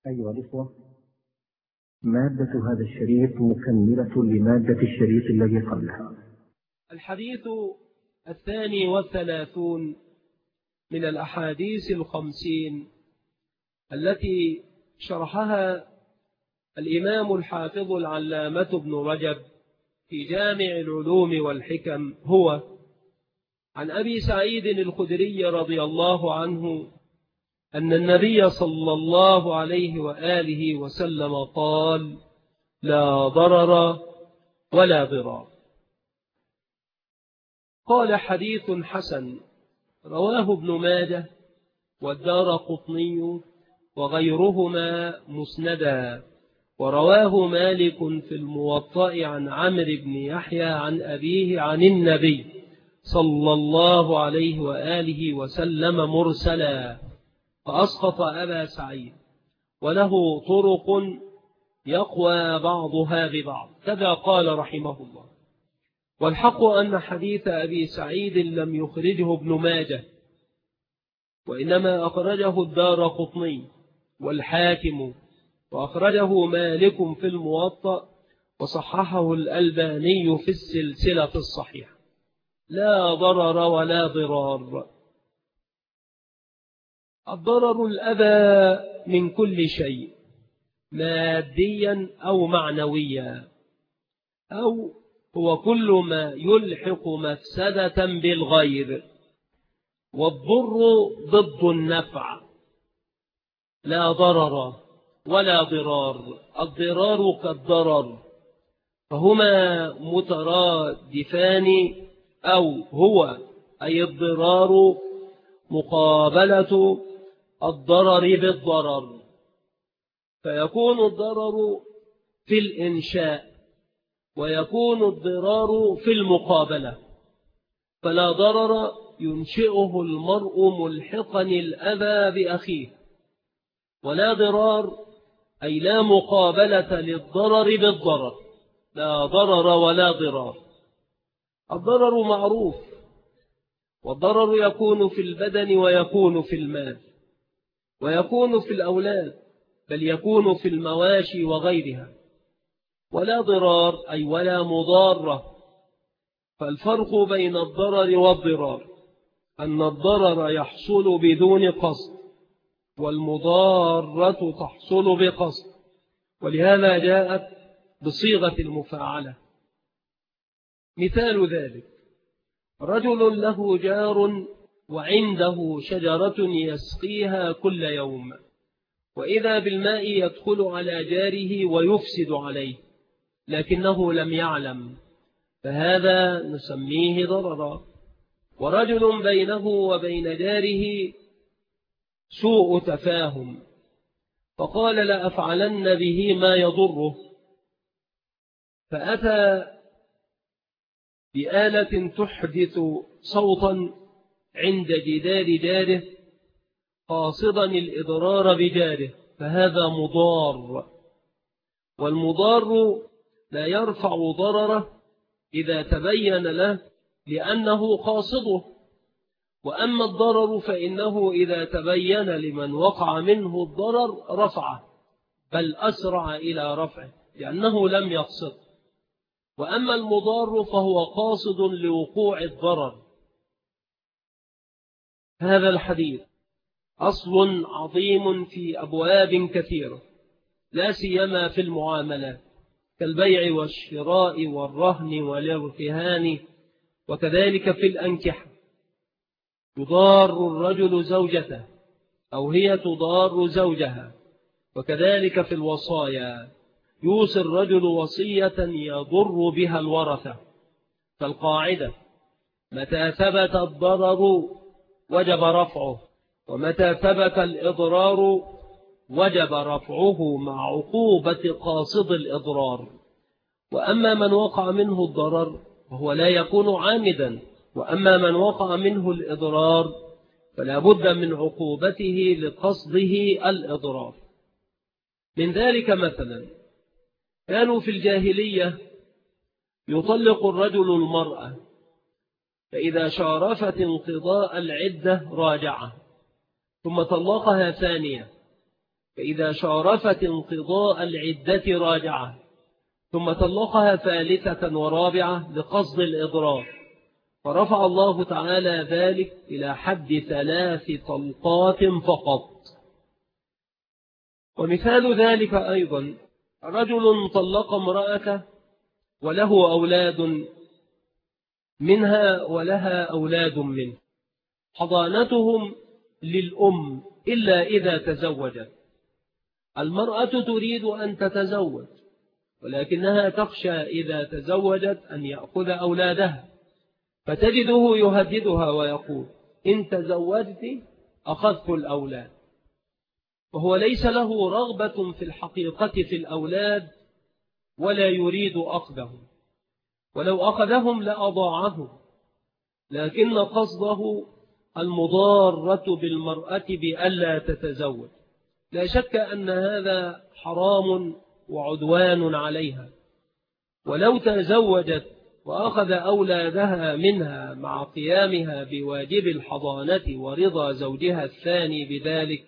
أيها الإخوة، مادة هذا الشريط مكملة لمادة الشريط الذي قبلها. الحديث 32 من الأحاديث 50 التي شرحها الإمام الحافظ العلامة ابن رجب في جامع العلوم والحكم هو عن أبي سعيد الخدري رضي الله عنه أن النبي صلى الله عليه وآله وسلم قال: لا ضرر ولا ضرار. قال: حديث حسن رواه ابن ماجه والدارقطني وغيرهما مسندا، ورواه مالك في الموطأ عن عمرو بن يحيى عن أبيه عن النبي صلى الله عليه وآله وسلم مرسلا، فأسقط أبا سعيد، وله طرق يقوى بعضها ببعض. كذا قال رحمه الله. والحق أن حديث أبي سعيد لم يخرجه ابن ماجه، وإنما أخرجه الدارقطني والحاكم، وأخرجه مالك في الموطأ، وصححه الألباني في السلسلة الصحيحة. لا ضرر ولا ضرار. الضرر الأذى من كل شيء، ماديا أو معنويا، أو هو كل ما يلحق مفسدة بالغير. والضر ضد النفع. لا ضرر ولا ضرار. الضرار كالضرر، فهما مترادفان، أو هو أي الضرار مقابلة الضرر بالضرر، فيكون الضرر في الإنشاء ويكون الضرار في المقابلة. فلا ضرر ينشئه المرء ملحقا الأذى بأخيه، ولا ضرار أي لا مقابلة للضرر بالضرر. لا ضرر ولا ضرار. الضرر معروف، والضرر يكون في البدن ويكون في المال ويكون في الأولاد، بل يكون في المواشي وغيرها. ولا ضرار أي ولا مضارة. فالفرق بين الضرر والضرار أن الضرر يحصل بدون قصد، والمضارة تحصل بقصد، ولهذا جاءت بصيغة المفاعلة. مثال ذلك: رجل له جار وعنده شجرة يسقيها كل يوم، وإذا بالماء يدخل على جاره ويفسد عليه لكنه لم يعلم، فهذا نسميه ضررا. ورجل بينه وبين جاره سوء تفاهم، فقال: لأفعلن به ما يضره، فأتى بآلة تحدث صوتا عند جدار جاره قاصدا الإضرار بجاره، فهذا مضار. والمضار لا يرفع ضرره إذا تبين له لأنه قاصده، وأما الضرر فإنه إذا تبين لمن وقع منه الضرر رفعه، بل أسرع إلى رفعه لأنه لم يقصد. وأما المضار فهو قاصد لوقوع الضرر. هذا الحديث أصل عظيم في أبواب كثيرة، لا سيما في المعاملات كالبيع والشراء والرهن والارتهان، وكذلك في الأنكحة. يضار الرجل زوجته أو هي تضار زوجها، وكذلك في الوصايا يوصي الرجل وصية يضر بها الورثة. فالقاعدة: متى ثبت الضرر وجب رفعه، ومتى ثبت الإضرار وجب رفعه مع عقوبة قاصد الإضرار. وأما من وقع منه الضرر فهو لا يكون عامدا، وأما من وقع منه الإضرار فلا بد من عقوبته لقصده الإضرار. من ذلك مثلا: كانوا في الجاهلية يطلق الرجل المرأة، فإذا شارفت انقضاء العدة راجعه ثم طلقها ثانية، فإذا شارفت انقضاء العدة راجعة ثم طلقها ثالثة ورابعة لقصد الإضرار، فرفع الله تعالى ذلك إلى حد 3 طلقات فقط. ومثال ذلك أيضا رجل طلق امرأته وله أولاد منها ولها أولاد منه، حضانتهم للأم إلا إذا تزوجت. المرأة تريد أن تتزوج ولكنها تخشى إذا تزوجت أن يأخذ أولادها، فتجده يهددها ويقول: إن تزوجت أخذت الأولاد، وهو ليس له رغبة في الحقيقة في الأولاد ولا يريد أخذهم، ولو أخذهم لأضاعهم، لكن قصده المضارة بالمرأة بألا تتزوج. لا شك أن هذا حرام وعدوان عليها، ولو تزوجت وأخذ أولادها منها مع قيامها بواجب الحضانة ورضا زوجها الثاني بذلك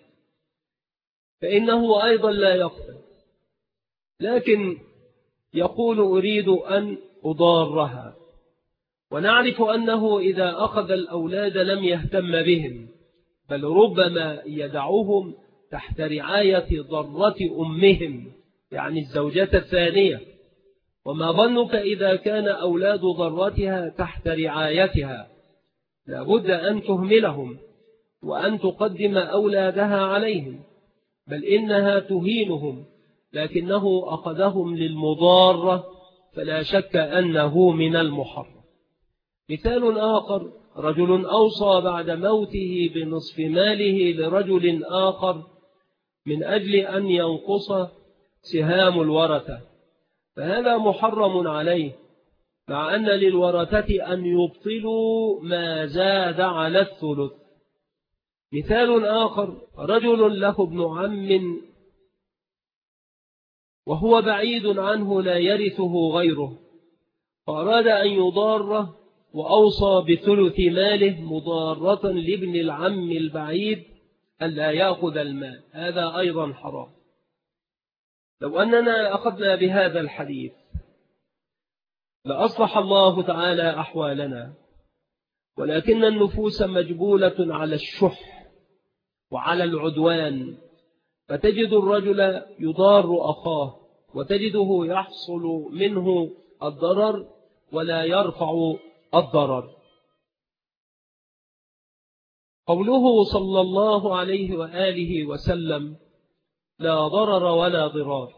فإنه أيضا لا يقبل، لكن يقول: أريد أن أضارها. ونعرف أنه إذا أخذ الأولاد لم يهتم بهم، بل ربما يدعوهم تحت رعاية ضرة أمهم، يعني الزوجة الثانية. وما ظنك إذا كان أولاد ضرتها تحت رعايتها؟ لابد أن تهملهم وأن تقدم أولادها عليهم، بل إنها تهينهم، لكنه أخذهم للمضارة، فلا شك أنه من المحرم. مثال آخر: رجل أوصى بعد موته بنصف ماله لرجل آخر من أجل أن ينقص سهام الورثة، فهذا محرم عليه، مع أن للورثة أن يبطلوا ما زاد على الثلث. مثال آخر: رجل له ابن عم وهو بعيد عنه لا يرثه غيره، فأراد أن يضاره وأوصى بثلث ماله مضارة لابن العم البعيد ألا يأخذ المال، هذا أيضا حرام. لو أننا أخذنا بهذا الحديث لأصلح الله تعالى أحوالنا، ولكن النفوس مجبولة على الشح وعلى العدوان، فتجد الرجل يضار أخاه وتجده يحصل منه الضرر ولا يرفع الضرر. قوله صلى الله عليه وآله وسلم: لا ضرر ولا ضرار،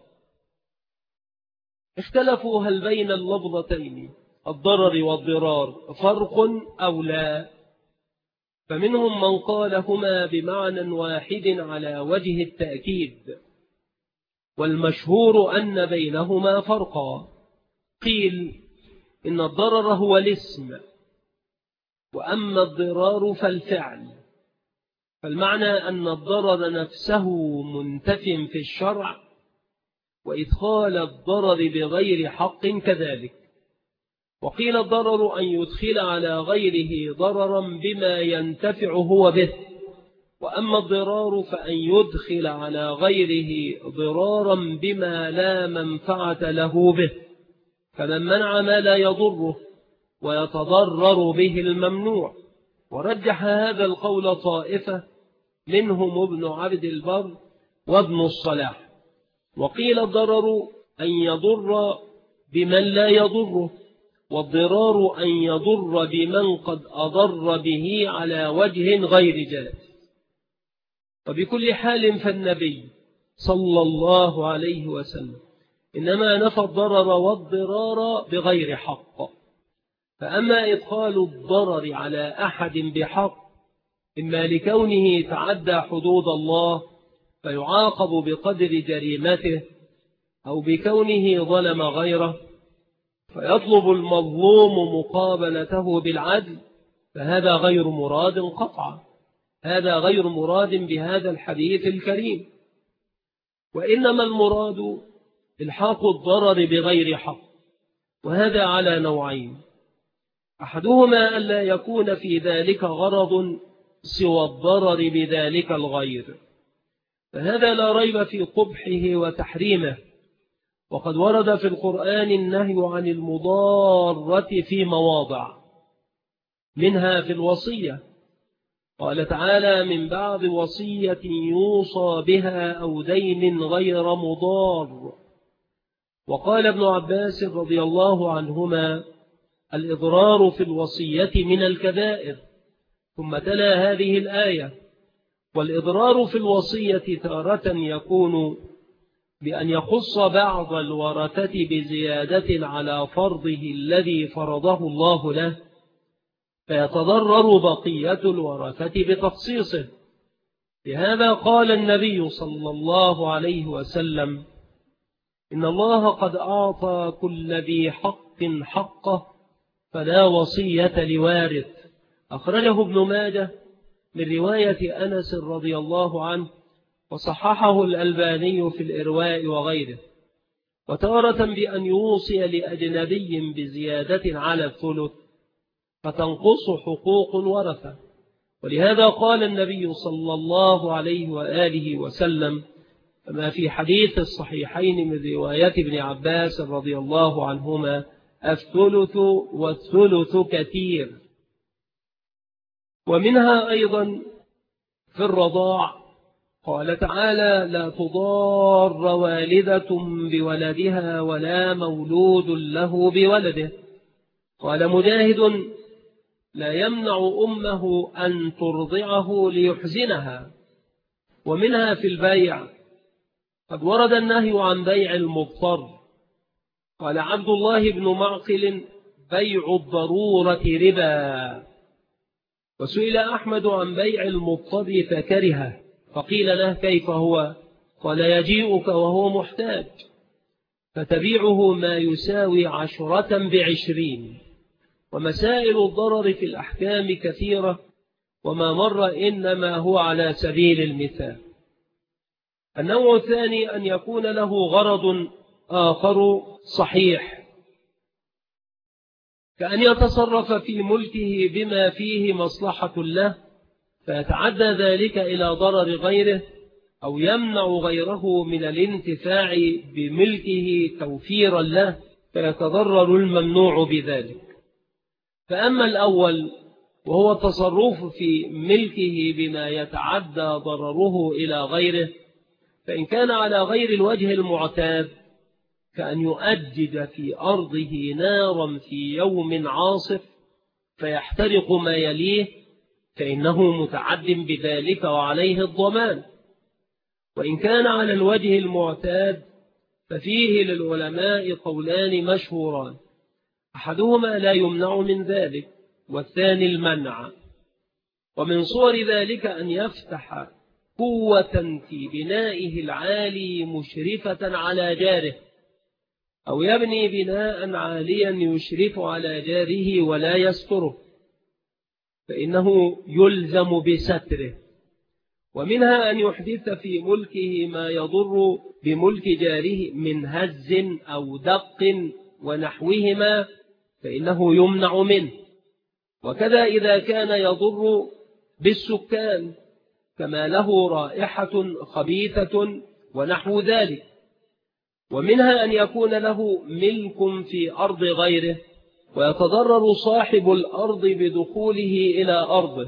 اختلفوا هل بين اللفظتين الضرر والضرار فرق أو لا، فمنهم من قال هما بمعنى واحد على وجه التأكيد، والمشهور أن بينهما فرقا. قيل إن الضرر هو الاسم، وأما الضرار فالفعل، فالمعنى أن الضرر نفسه منتف في الشرع، وإدخال الضرر بغير حق كذلك. وقيل الضرر أن يدخل على غيره ضررا بما ينتفع هو به، وأما الضرار فأن يدخل على غيره ضرارا بما لا منفعة له به، فمن منع ما لا يضره ويتضرر به الممنوع. ورجح هذا القول طائفة منهم ابن عبد البر وابن الصلاح. وقيل الضرر أن يضر بمن لا يضره، والضرار أن يضر بمن قد أضر به على وجه غير جائز. وبكل حال فالنبي صلى الله عليه وسلم إنما نفى الضرر والضرار بغير حق. فأما إدخال الضرر على أحد بحق، إما لكونه تعدى حدود الله فيعاقب بقدر جريمته، أو بكونه ظلم غيره فيطلب المظلوم مقابلته بالعدل، فهذا غير مراد قطعا، هذا غير مراد بهذا الحديث الكريم. وإنما المراد إلحاق الضرر بغير حق، وهذا على نوعين: أحدهما ألا يكون في ذلك غرض سوى الضرر بذلك الغير، فهذا لا ريب في قبحه وتحريمه. وقد ورد في القرآن النهي عن المضارة في مواضع، منها في الوصية، قال تعالى: من بعد وصية يوصى بها أو دين غير مضار. وقال ابن عباس رضي الله عنهما: الإضرار في الوصية من الكبائر. ثم تلا هذه الآية: والإضرار في الوصية تارة يكون بأن يخص بعض الورثة بزيادة على فرضه الذي فرضه الله له، فيتضرر بقية الورثة بتخصيصه. لهذا قال النبي صلى الله عليه وسلم: إن الله قد أعطى كل ذي حق حقه فلا وصية لوارث. أخرجه ابن ماجه من رواية أنس رضي الله عنه، وصححه الألباني في الإرواء وغيره. وتارة بأن يوصي لأجنبي بزيادة على الثلث فتنقص حقوق الورثة. ولهذا قال النبي صلى الله عليه وآله وسلم كما في حديث الصحيحين من رواية ابن عباس رضي الله عنهما: الثلث والثلث كثير. ومنها أيضا في الرضاع، قال تعالى: لا تضار والدة بولدها ولا مولود له بولده. قال مجاهد: لا يمنع أمه أن ترضعه ليحزنها. ومنها في البيع، قد ورد النهي عن بيع المضطر. قال عبد الله بن معقل: بيع الضرورة ربا. وسئل أحمد عن بيع المضطر فكرهه، فقيل له: كيف هو؟ قال: يجيئك وهو محتاج فتبيعه ما يساوي 10 ب20. ومسائل الضرر في الأحكام كثيرة، وما مر إنما هو على سبيل المثال. النوع الثاني أن يكون له غرض آخر صحيح، كأن يتصرف في ملكه بما فيه مصلحة له فيتعدى ذلك إلى ضرر غيره، أو يمنع غيره من الانتفاع بملكه توفيرا له فيتضرر الممنوع بذلك. فأما الأول وهو التصرف في ملكه بما يتعدى ضرره إلى غيره، فإن كان على غير الوجه المعتاد كأن يؤجج في أرضه نارا في يوم عاصف فيحترق ما يليه، فإنه متعد بذلك وعليه الضمان. وإن كان على الوجه المعتاد ففيه للعلماء قولان مشهوران: أحدهما لا يمنع من ذلك، والثاني المنع. ومن صور ذلك أن يفتح قوة في بنائه العالي مشرفة على جاره، أو يبني بناء عاليا يشرف على جاره ولا يستره، فإنه يلزم بستره. ومنها أن يحدث في ملكه ما يضر بملك جاره من هز أو دق ونحوهما، فإنه يمنع منه. وكذا إذا كان يضر بالسكان كما له رائحة خبيثة ونحو ذلك. ومنها أن يكون له ملك في أرض غيره ويتضرر صاحب الأرض بدخوله إلى أرضه،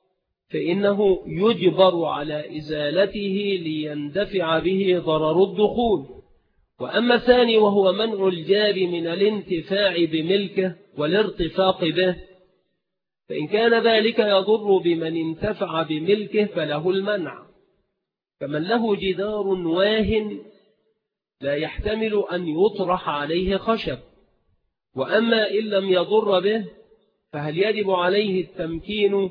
فإنه يجبر على إزالته ليندفع به ضرر الدخول. وأما الثاني وهو منع الجار من الانتفاع بملكه والارتفاق به، فإن كان ذلك يضر بمن انتفع بملكه فله المنع، كمن له جدار واهن لا يحتمل أن يطرح عليه خشب. وأما إن لم يضر به فهل يجب عليه التمكين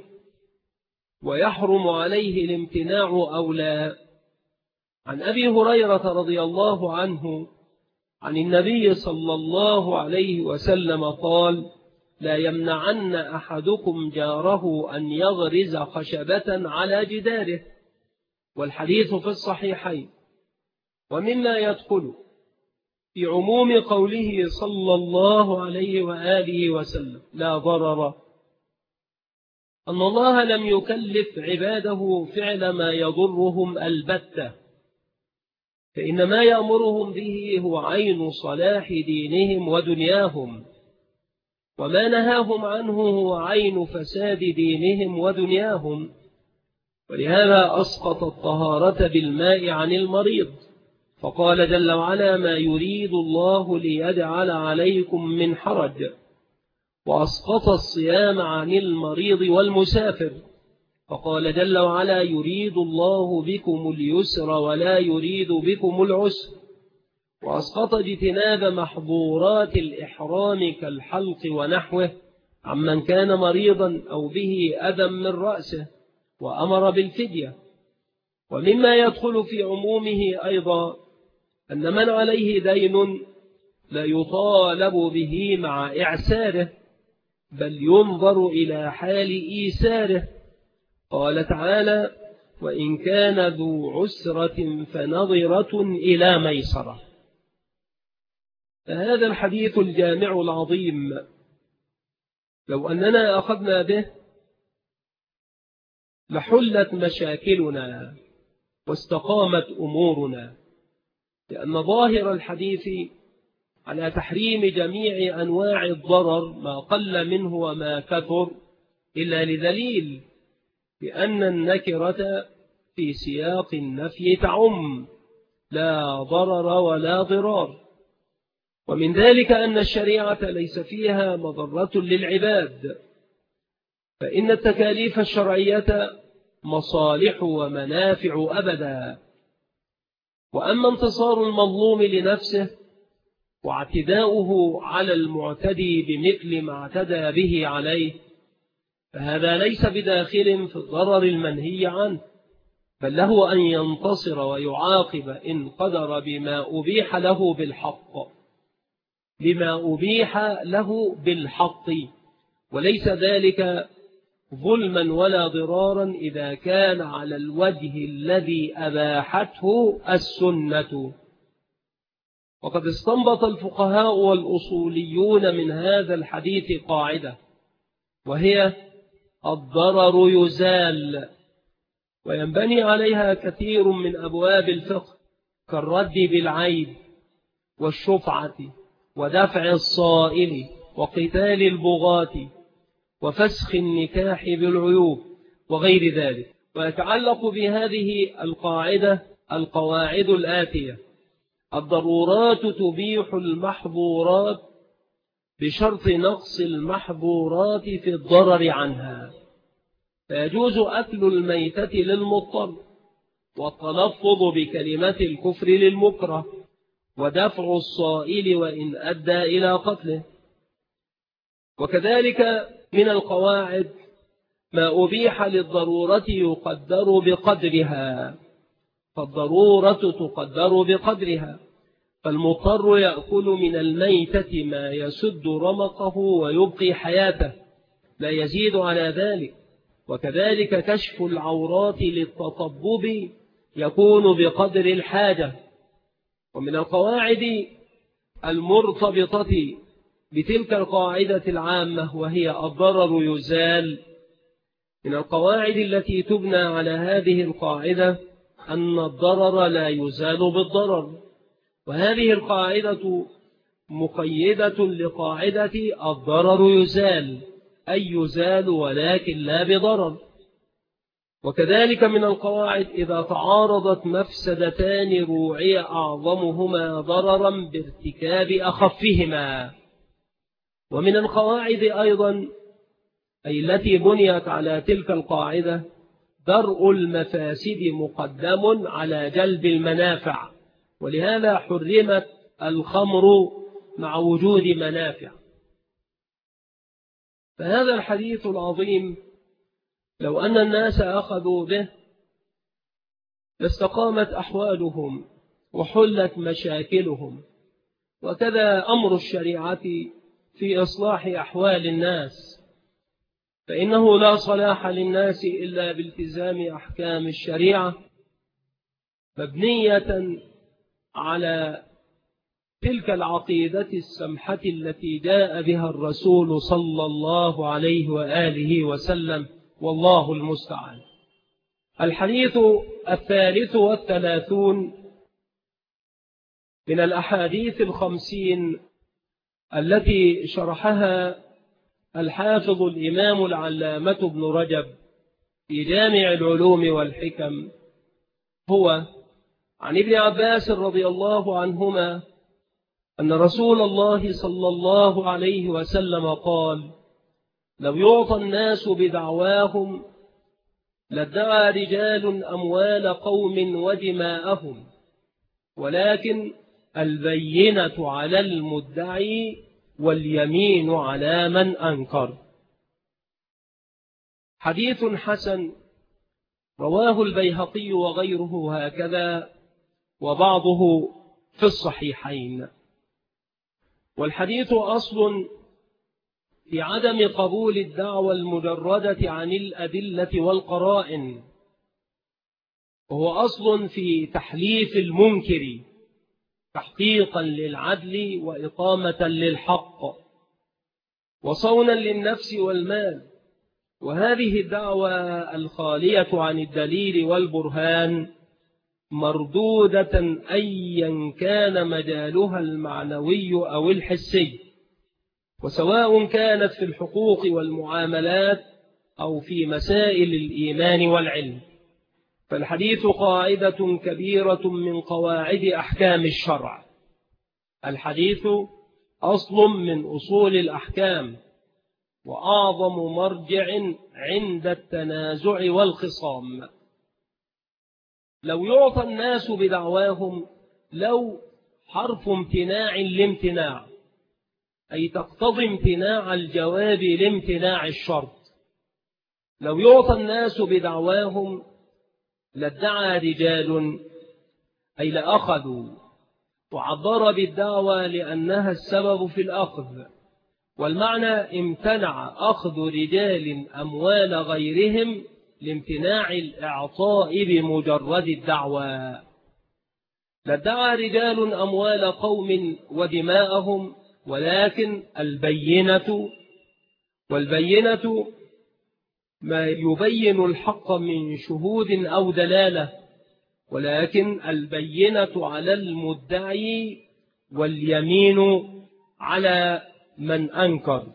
ويحرم عليه الامتناع أو لا؟ عن أبي هريرة رضي الله عنه عن النبي صلى الله عليه وسلم قال: لا يمنعن أحدكم جاره أن يغرز خشبة على جداره. والحديث في الصحيحين. ومما يدخل في عموم قوله صلى الله عليه وآله وسلم: لا ضرر، أن الله لم يكلف عباده فعل ما يضرهم البتة، فإن ما يأمرهم به هو عين صلاح دينهم ودنياهم، وما نهاهم عنه هو عين فساد دينهم ودنياهم. ولهذا أسقط الطهارة بالماء عن المريض، فقال جل وعلا: ما يريد الله ليجعل عليكم من حرج. وأسقط الصيام عن المريض والمسافر، فقال جل وعلا: يريد الله بكم اليسر ولا يريد بكم العسر. وأسقط اجتناب محظورات الإحرام كالحلق ونحوه عمن كان مريضا أو به أذى من رأسه، وأمر بالفدية. ومما يدخل في عمومه أيضا أن من عليه دين لا يطالب به مع إعساره، بل ينظر إلى حال إيساره. قال تعالى: وإن كان ذو عسرة فنظرة إلى ميسرة. فهذا الحديث الجامع العظيم لو أننا أخذنا به لحلت مشاكلنا واستقامت أمورنا، لأن ظاهر الحديث على تحريم جميع أنواع الضرر ما قل منه وما كثر، إلا لدليل بأن النكرة في سياق النفي تعم، لا ضرر ولا ضرار. ومن ذلك أن الشريعة ليس فيها مضرة للعباد، فإن التكاليف الشرعية مصالح ومنافع أبدا. وأما انتصار المظلوم لنفسه واعتداؤه على المعتدي بمثل ما اعتدى به عليه، فهذا ليس بداخل في الضرر المنهي عنه، بل له أن ينتصر ويعاقب إن قدر بما أبيح له بالحق، وليس ذلك ظلما ولا ضرارا إذا كان على الوجه الذي أباحته السنة. وقد استنبط الفقهاء والأصوليون من هذا الحديث قاعدة، وهي: الضرر يزال. وينبني عليها كثير من أبواب الفقه كالرد بالعيب والشفعة ودفع الصائل وقتال البغاة وفسخ النكاح بالعيوب وغير ذلك. ويتعلق بهذه القاعدة القواعد الآتية: الضرورات تبيح المحظورات بشرط نقص المحظورات في الضرر عنها، فيجوز أكل الميتة للمضطر، والتلفظ بكلمة الكفر للمكره، ودفع الصائل وإن أدى إلى قتله. وكذلك من القواعد ما أبيح للضرورة يقدر بقدرها، فالضرورة تقدر بقدرها، فالمضطر يأكل من الميتة ما يسد رمقه ويبقي حياته، لا يزيد على ذلك. وكذلك كشف العورات للتطبب يكون بقدر الحاجة. ومن القواعد المرتبطة بتلك القاعدة العامة وهي الضرر يزال، من القواعد التي تبنى على هذه القاعدة أن الضرر لا يزال بالضرر، وهذه القاعدة مقيدة لقاعدة الضرر يزال، أي يزال ولكن لا بضرر. وكذلك من القواعد إذا تعارضت مفسدتان روعي أعظمهما ضررا بارتكاب أخفهما. ومن القواعد أيضا أي التي بنيت على تلك القاعدة درء المفاسد مقدم على جلب المنافع، ولهذا حرمت الخمر مع وجود منافع. فهذا الحديث العظيم لو أن الناس أخذوا به لاستقامت أحوالهم وحلت مشاكلهم. وكذا أمر الشريعة في إصلاح أحوال الناس، فإنه لا صلاح للناس إلا بالتزام أحكام الشريعة مبنية على تلك العقيدة السمحة التي جاء بها الرسول صلى الله عليه وآله وسلم والله المستعان. الحديث 33 من الأحاديث 50 التي شرحها الحافظ الإمام العلامة ابن رجب في جامع العلوم والحكم هو عن ابن عباس رضي الله عنهما أن رسول الله صلى الله عليه وسلم قال: لو يعطى الناس بدعواهم لادعى رجال أموال قوم ودماءهم، ولكن البينة على المدعي واليمين على من أنكر. حديث حسن رواه البيهقي وغيره هكذا، وبعضه في الصحيحين. والحديث أصل في عدم قبول الدعوى المجردة عن الأدلة والقرائن، وهو أصل في تحليف المنكر تحقيقا للعدل وإقامة للحق وصونا للنفس والمال. وهذه الدعوة الخالية عن الدليل والبرهان مردودة أيا كان مجالها المعنوي أو الحسي، وسواء كانت في الحقوق والمعاملات أو في مسائل الإيمان والعلم. فالحديث قاعدة كبيرة من قواعد أحكام الشرع. الحديث أصل من أصول الأحكام، وأعظم مرجع عند التنازع والخصام. لو يعطى الناس بدعواهم، لو حرف امتناع لامتناع، أي تقتضي امتناع الجواب لامتناع الشرط. لو يعطى الناس بدعواهم لادعى رجال، أي لأخذوا، وعبر بالدعوى لأنها السبب في الأخذ، والمعنى امتنع أخذ رجال أموال غيرهم لامتناع الإعطاء بمجرد الدعوى. لادعى رجال أموال قوم ودماءهم، ولكن والبينة ما يبين الحق من شهود أو دلالة، ولكن البينة على المدعي واليمين على من أنكر.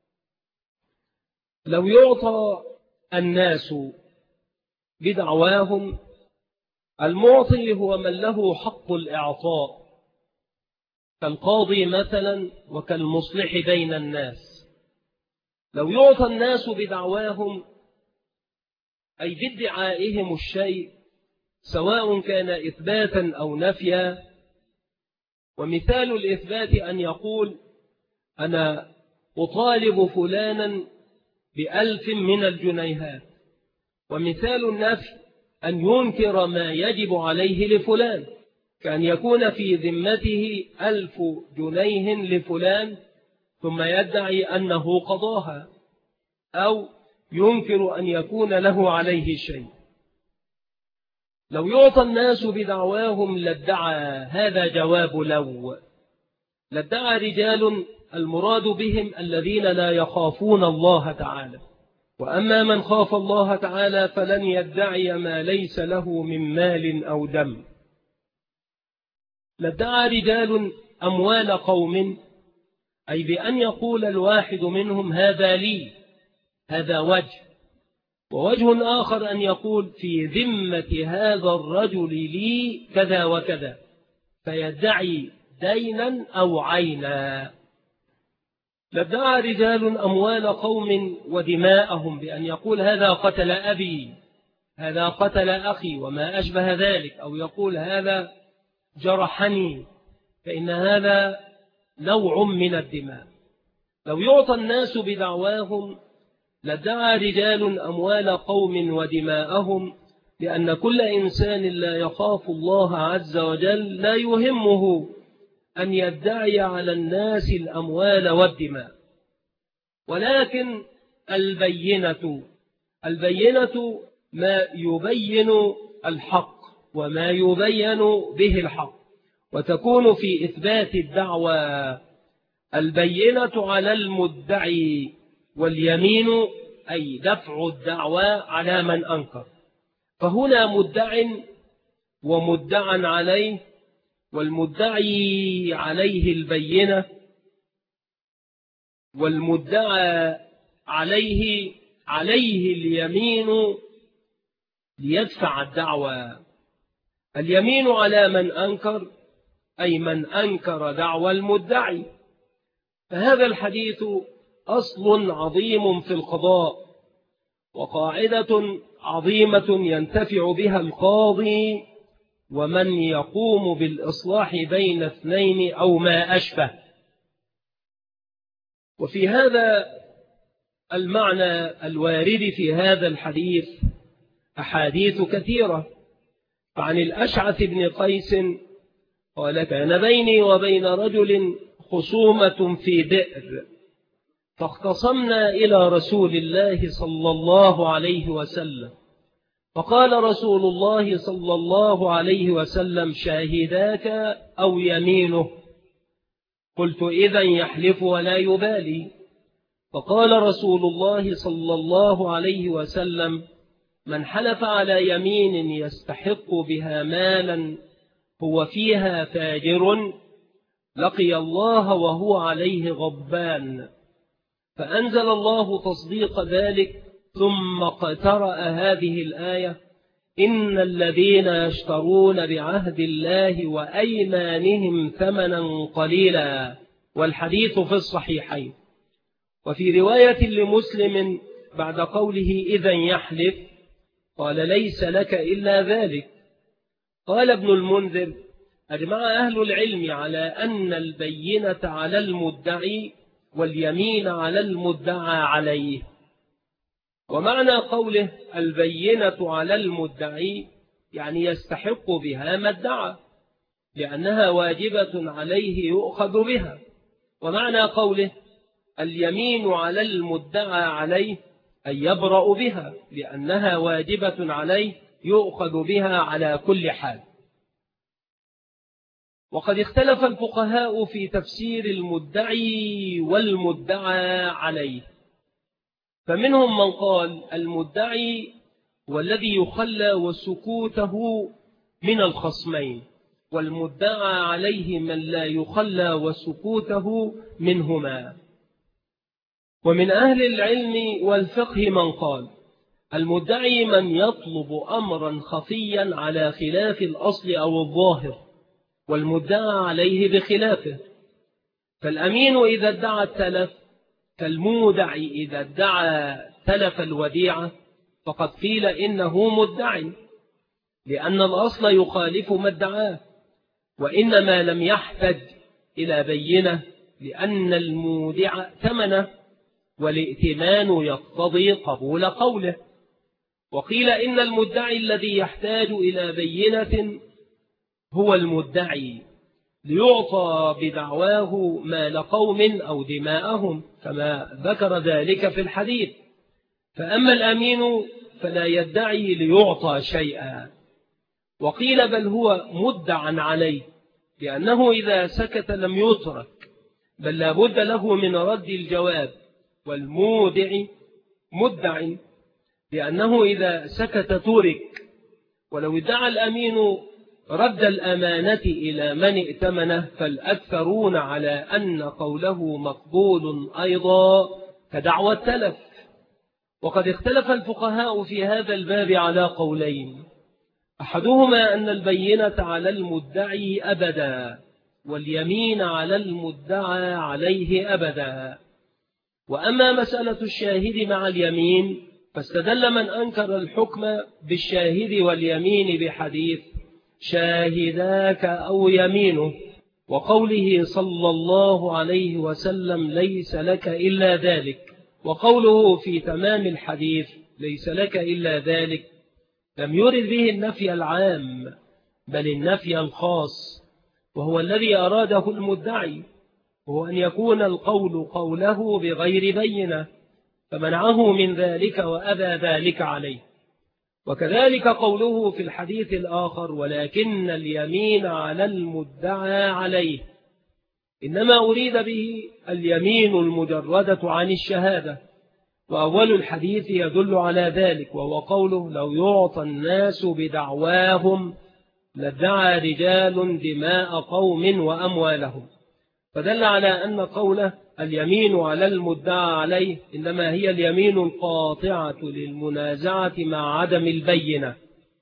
لو يعطى الناس بدعواهم، المعطي هو من له حق الإعطاء، كالقاضي مثلا وكالمصلح بين الناس. لو يعطى الناس بدعواهم، أي بادعائهم الشيء، سواء كان إثباتا أو نفيا. ومثال الإثبات أن يقول: أنا أطالب فلانا ب1000 من الجنيهات. ومثال النفي أن ينكر ما يجب عليه لفلان، كأن يكون في ذمته 1000 جنيه لفلان ثم يدعي أنه قضاها، أو ينكر أن يكون له عليه شيء. لو يعطى الناس بدعواهم لادعى، هذا جواب لو. لادعى رجال، المراد بهم الذين لا يخافون الله تعالى، وأما من خاف الله تعالى فلن يدعي ما ليس له من مال أو دم. لادعى رجال أموال قوم، أي بأن يقول الواحد منهم: هذا لي، هذا وجه. ووجه آخر أن يقول: في ذمة هذا الرجل لي كذا وكذا، فيدعي دينا أو عينا. لادعى رجال أموال قوم ودماءهم، بأن يقول: هذا قتل أبي، هذا قتل أخي، وما أشبه ذلك، أو يقول: هذا جرحني، فإن هذا نوع من الدماء. لو يعطى الناس بدعواهم لادعى رجال أموال قوم ودماءهم، لأن كل إنسان لا يخاف الله عز وجل لا يهمه أن يدعي على الناس الأموال والدماء. ولكن البينة ما يبين الحق وما يبين به الحق، وتكون في إثبات الدعوى البينة على المدعي، واليمين أي دفع الدعوى على من أنكر. فهنا مدع ومدعى عليه، والمدعي عليه البينة، والمدعى عليه اليمين ليدفع الدعوى. اليمين على من أنكر أي من أنكر دعوى المدعي. فهذا الحديث أصل عظيم في القضاء، وقاعدة عظيمة ينتفع بها القاضي ومن يقوم بالإصلاح بين اثنين أو ما أشبه. وفي هذا المعنى الوارد في هذا الحديث أحاديث كثيرة. فعن الأشعث بن قيس قال: كان بيني وبين رجل خصومة في بئر، فاختصمنا إلى رسول الله صلى الله عليه وسلم، فقال رسول الله صلى الله عليه وسلم: شاهداك أو يمينه؟ قلت: إذن يحلف ولا يبالي. فقال رسول الله صلى الله عليه وسلم: من حلف على يمين يستحق بها مالا هو فيها فاجر لقي الله وهو عليه غضبان. فأنزل الله تصديق ذلك، ثم قرأ هذه الآية: إن الذين يشترون بعهد الله وأيمانهم ثمنا قليلا. والحديث في الصحيحين. وفي رواية لمسلم بعد قوله إذن يحلف قال: ليس لك إلا ذلك. قال ابن المنذر: أجمع أهل العلم على أن البينة على المدعي واليمين على المدعى عليه. ومعنى قوله البينة على المدعي يعني يستحق بها ما ادعى، لأنها واجبة عليه يؤخذ بها. ومعنى قوله اليمين على المدعى عليه أي يبرأ بها، لأنها واجبة عليه يؤخذ بها على كل حال. وقد اختلف الفقهاء في تفسير المدعي والمدعى عليه، فمنهم من قال المدعي والذي يخلى وسكوته من الخصمين، والمدعى عليه من لا يخلى وسكوته منهما. ومن أهل العلم والفقه من قال المدعي من يطلب أمرا خفيا على خلاف الأصل أو الظاهر، والمدعى عليه بخلافه. فالأمين إذا ادعى التلف كالمودع إذا ادعى تلف الوديعة، فقد قيل إنه مدعي، لأن الأصل يخالف ما ادعاه، وإنما لم يحتج إلى بينة لأن المودع ثمنه، والائتمان يقتضي قبول قوله. وقيل إن المدعي الذي يحتاج إلى بينة هو المدعي ليعطى بدعواه مال قوم أو دماءهم، كما ذكر ذلك في الحديث. فأما الأمين فلا يدعي ليعطى شيئا. وقيل بل هو مدعى عليه، لأنه إذا سكت لم يترك، بل لا بد له من رد الجواب. والمودع مدع لأنه إذا سكت ترك. ولو ادعى الأمين رد الأمانة إلى من ائتمنه، فالأكثرون على أن قوله مقبول أيضا كدعوى التلف. وقد اختلف الفقهاء في هذا الباب على قولين: أحدهما أن البينة على المدعي أبدا، واليمين على المدعى عليه أبدا. وأما مسألة الشاهد مع اليمين فاستدل من أنكر الحكم بالشاهد واليمين بحديث شاهداك أو يمينه، وقوله صلى الله عليه وسلم ليس لك إلا ذلك. وقوله في تمام الحديث ليس لك إلا ذلك لم يرد به النفي العام، بل النفي الخاص، وهو الذي أراده المدعي، وهو أن يكون القول قوله بغير بينة، فمنعه من ذلك وأبى ذلك عليه. وكذلك قوله في الحديث الآخر ولكن اليمين على المدعى عليه، إنما أريد به اليمين المجردة عن الشهادة، وأول الحديث يدل على ذلك، وهو قوله لو يعطى الناس بدعواهم لادعى رجال دماء قوم وأموالهم، فدل على أن قوله اليمين على المدعى عليه إنما هي اليمين القاطعة للمنازعة مع عدم البينة.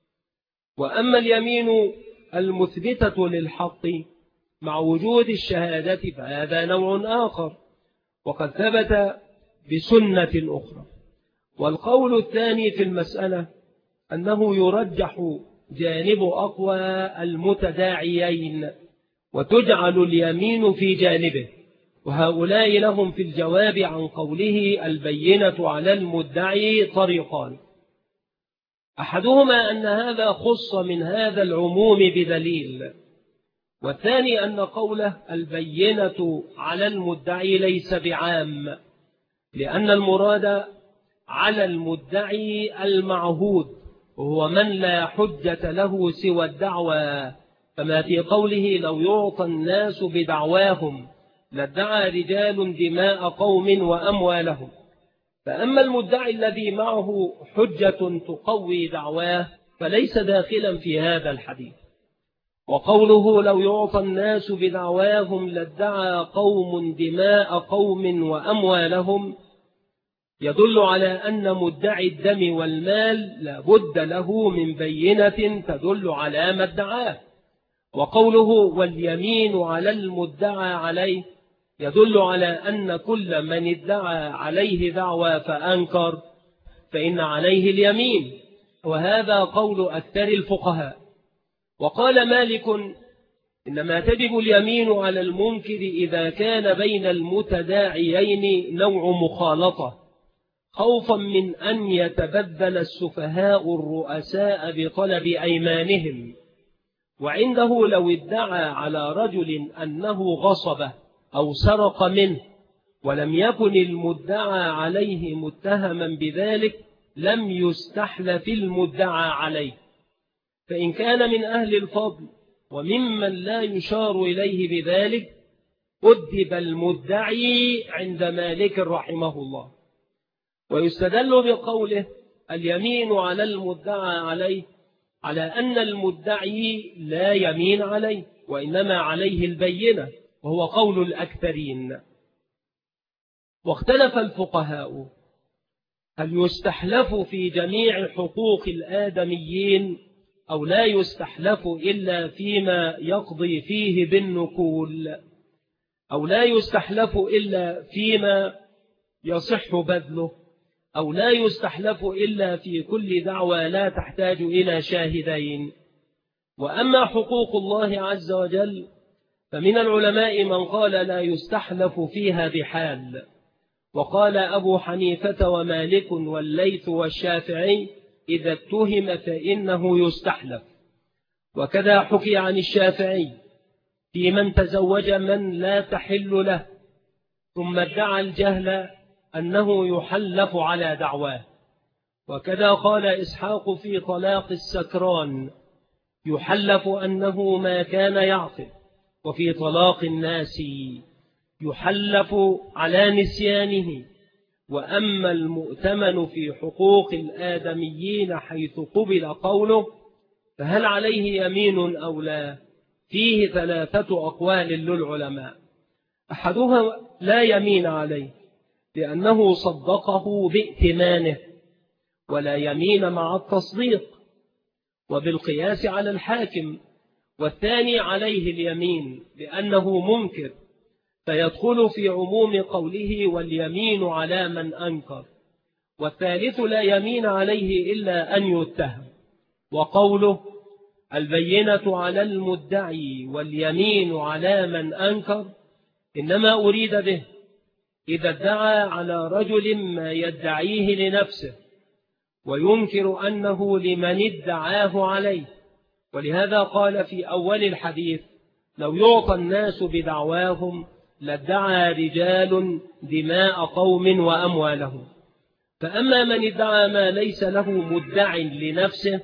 وأما اليمين المثبتة للحق مع وجود الشهادة فهذا نوع آخر، وقد ثبت بسنة أخرى. والقول الثاني في المسألة أنه يرجح جانب أقوى المتداعيين وتجعل اليمين في جانبه، وهؤلاء لهم في الجواب عن قوله البينة على المدعي طريقان، أحدهما أن هذا خص من هذا العموم بدليل، والثاني أن قوله البينة على المدعي ليس بعام، لأن المراد على المدعي المعهود وهو من لا حجة له سوى الدعوى، كما في قوله لو يعطى الناس بدعواهم لادعى رجال دماء قوم وأموالهم. فأما المدعي الذي معه حجة تقوي دعواه فليس داخلا في هذا الحديث. وقوله لو يعطى الناس بدعواهم لادعى قوم دماء قوم وأموالهم يدل على أن مدعي الدم والمال لا بد له من بينة تدل على ما ادعاه. وقوله واليمين على المدعى عليه يدل على أن كل من ادعى عليه دعوى فأنكر فإن عليه اليمين، وهذا قول أكثر الفقهاء. وقال مالك إنما تجب اليمين على المنكر إذا كان بين المتداعيين نوع مخالطة، خوفا من أن يتبدل السفهاء الرؤساء بطلب أيمانهم. وعنده لو ادعى على رجل أنه غصبه أو سرق منه ولم يكن المدعى عليه متهما بذلك لم يستحلف المدعى عليه، فإن كان من أهل الفضل وممن لا يشار إليه بذلك أدب المدعي عند مالك رحمه الله. ويستدل بقوله اليمين على المدعى عليه على أن المدعي لا يمين عليه وإنما عليه البينة، وهو قول الأكثرين. واختلف الفقهاء هل يستحلف في جميع حقوق الآدميين أو لا يستحلف إلا فيما يقضي فيه بالنكول، أو لا يستحلف إلا فيما يصح بذله، أو لا يستحلف إلا في كل دعوى لا تحتاج إلى شاهدين. وأما حقوق الله عز وجل فمن العلماء من قال لا يستحلف فيها بحال، وقال أبو حنيفة ومالك والليث والشافعي إذا اتهم فإنه يستحلف. وكذا حكي عن الشافعي في من تزوج من لا تحل له ثم ادعى الجهل أنه يحلف على دعواه. وكذا قال إسحاق في طلاق السكران يحلف أنه ما كان يعقل. وفي طلاق الناس يحلف على نسيانه. وأما المؤتمن في حقوق الآدميين حيث قبل قوله فهل عليه يمين أو لا، فيه ثلاثة أقوال للعلماء. أحدها لا يمين عليه لأنه صدقه بائتمانه ولا يمين مع التصديق وبالقياس على الحاكم. والثاني عليه اليمين لأنه منكر فيدخل في عموم قوله واليمين على من أنكر. والثالث لا يمين عليه إلا أن يتهم. وقوله البينة على المدعي واليمين على من أنكر إنما أريد به إذا ادعى على رجل ما يدعيه لنفسه وينكر أنه لمن ادعاه عليه. ولهذا قال في أول الحديث لو يعطى الناس بدعواهم لادعى رجال دماء قوم وأموالهم. فأما من ادعى ما ليس له مدع لنفسه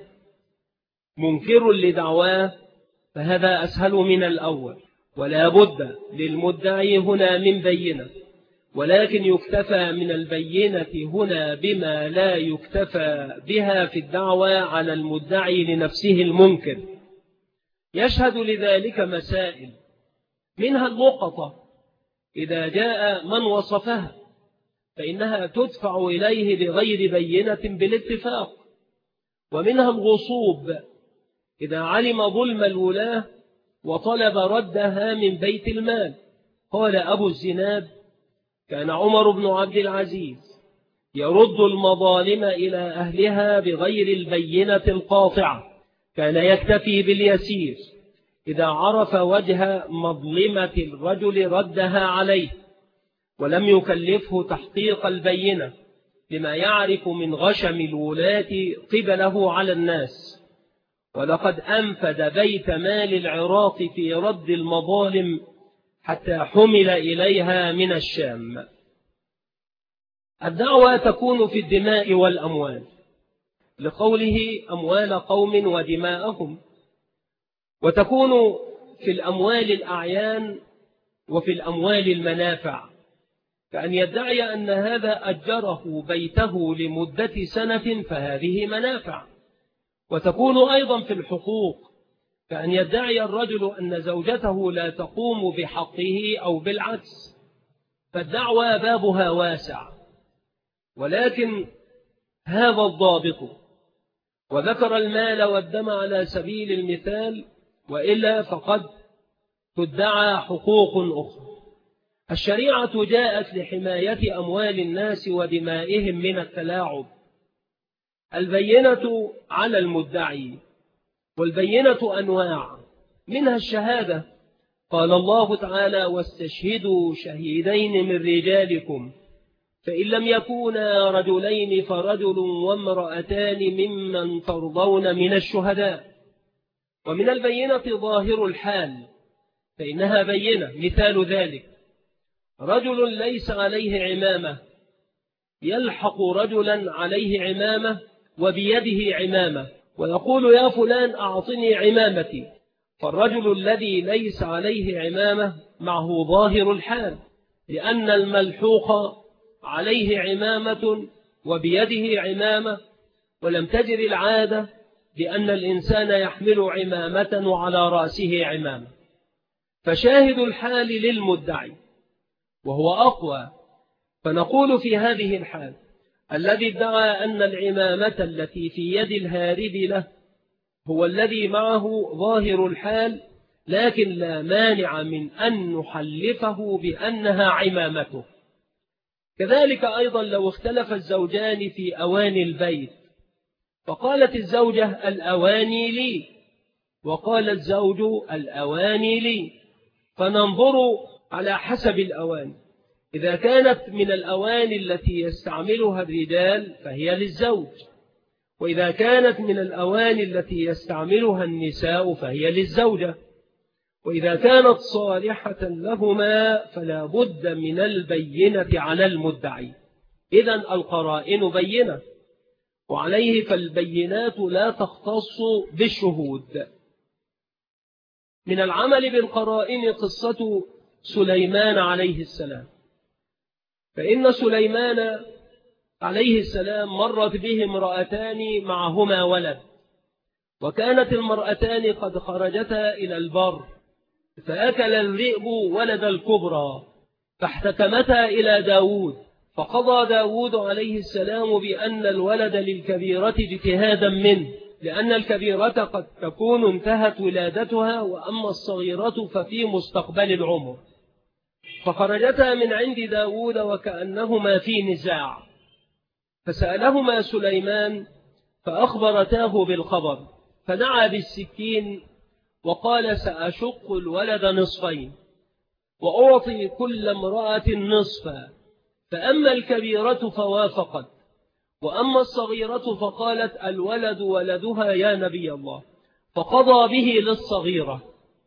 منكر لدعواه فهذا أسهل من الأول، ولا بد للمدعي هنا من بينة. ولكن يكتفى من البينة هنا بما لا يكتفى بها في الدعوى على المدعي لنفسه المنكر. يشهد لذلك مسائل، منها اللقطة إذا جاء من وصفها فإنها تدفع إليه بغير بينة بالاتفاق، ومنها الغصوب إذا علم ظلم الولاة وطلب ردها من بيت المال. قال أبو الزناد: كان عمر بن عبد العزيز يرد المظالم إلى أهلها بغير البينة القاطعة، كان يكتفي باليسير، إذا عرف وجه مظلمة الرجل ردها عليه، ولم يكلفه تحقيق البينة لما يعرف من غشم الولاة قبله على الناس. ولقد أنفد بيت مال العراق في رد المظالم حتى حمل إليها من الشام. الدعوة تكون في الدماء والأموال، لقوله أموال قوم ودماءهم، وتكون في الأموال الأعيان وفي الأموال المنافع، كأن يدعي أن هذا أجره بيته لمدة سنة فهذه منافع. وتكون أيضا في الحقوق، كأن يدعي الرجل أن زوجته لا تقوم بحقه أو بالعكس. فالدعوة بابها واسع، ولكن هذا الضابط. وذكر المال والدم على سبيل المثال، وإلا فقد تدعى حقوق أخرى. الشريعة جاءت لحماية أموال الناس ودمائهم من التلاعب. البينة على المدعي، والبينة أنواع، منها الشهادة. قال الله تعالى: واستشهدوا شهيدين من رجالكم فإن لم يكونا رجلين فرجل وامرأتان ممن ترضون من الشهداء. ومن البينة ظاهر الحال، فإنها بينة. مثال ذلك: رجل ليس عليه عمامة يلحق رجلا عليه عمامة وبيده عمامة ويقول: يا فلان أعطني عمامتي. فالرجل الذي ليس عليه عمامة معه ظاهر الحال، لأن الملحوق عليه عمامة وبيده عمامة، ولم تجر العادة بأن الإنسان يحمل عمامة وعلى رأسه عمامة. فشاهد الحال للمدعي وهو أقوى. فنقول في هذه الحال: الذي ادعى أن العمامة التي في يد الهارب له هو الذي معه ظاهر الحال، لكن لا مانع من أن نحلفه بأنها عمامته. كذلك أيضا لو اختلف الزوجان في أواني البيت، فقالت الزوجة: الأواني لي، وقال الزوج: الأواني لي، فننظر على حسب الأواني. إذا كانت من الأواني التي يستعملها الرجال فهي للزوج، وإذا كانت من الأواني التي يستعملها النساء فهي للزوجة، وإذا كانت صالحة لهما فلا بد من البينة على المدعي. إذن القرائن بينة، وعليه فالبينات لا تختص بالشهود. من العمل بالقرائن قصة سليمان عليه السلام. فإن سليمان عليه السلام مرت به امرأتان معهما ولد، وكانت المرأتان قد خرجتا إلى البر، فأكل الذئب ولد الكبرى، فاحتكمتا إلى داود، فقضى داود عليه السلام بأن الولد للكبيرة اجتهادا منه، لأن الكبيرة قد تكون انتهت ولادتها، وأما الصغيرة ففي مستقبل العمر. فخرجتا من عند داود وكأنهما في نزاع، فسألهما سليمان فأخبرتاه بالخبر، فدعا بالسكين وقال: سأشق الولد نصفين وأعطي كل امرأة نصفا. فأما الكبيرة فوافقت، وأما الصغيرة فقالت: الولد ولدها يا نبي الله، فقضى به للصغيرة.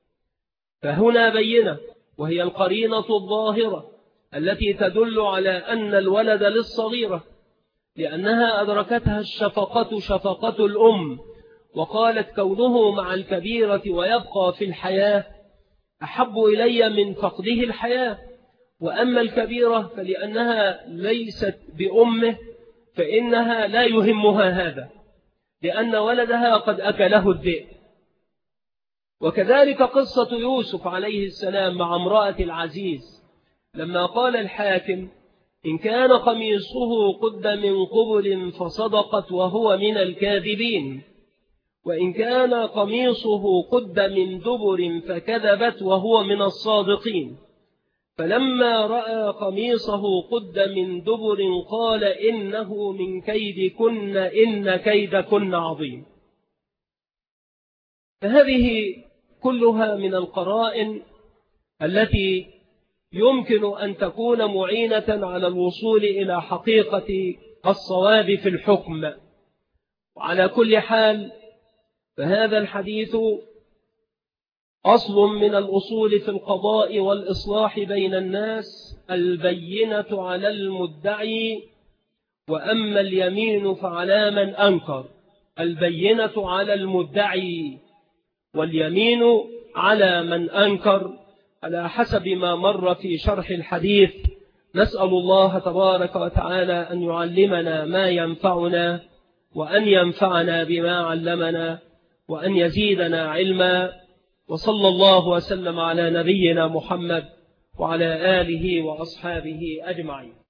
فهنا بينة، وهي القرينة الظاهرة التي تدل على أن الولد للصغيرة، لأنها أدركتها الشفقة شفقة الأم، وقالت: كونه مع الكبيرة ويبقى في الحياة أحب إلي من فقده الحياة. وأما الكبيرة فلأنها ليست بأمه فإنها لا يهمها هذا، لأن ولدها قد أكله الذئب. وكذلك قصة يوسف عليه السلام مع امرأة العزيز لما قال الحاكم: إن كان قميصه قد من قبل فصدقت وهو من الكاذبين، وإن كان قميصه قد من دبر فكذبت وهو من الصادقين. فلما رأى قميصه قد من دبر قال إنه من كيدكن إن كيدكن عظيم. فهذه كلها من القرائن التي يمكن أن تكون معينة على الوصول إلى حقيقة الصواب في الحكم. وعلى كل حال فهذا الحديث أصل من الأصول في القضاء والإصلاح بين الناس: البينة على المدعي، وأما اليمين فعلى من أنكر. البينة على المدعي واليمين على من أنكر، على حسب ما مر في شرح الحديث. نسأل الله تبارك وتعالى أن يعلمنا ما ينفعنا، وأن ينفعنا بما علمنا، وأن يزيدنا علما. وصلى الله وسلم على نبينا محمد وعلى آله وأصحابه أجمعين.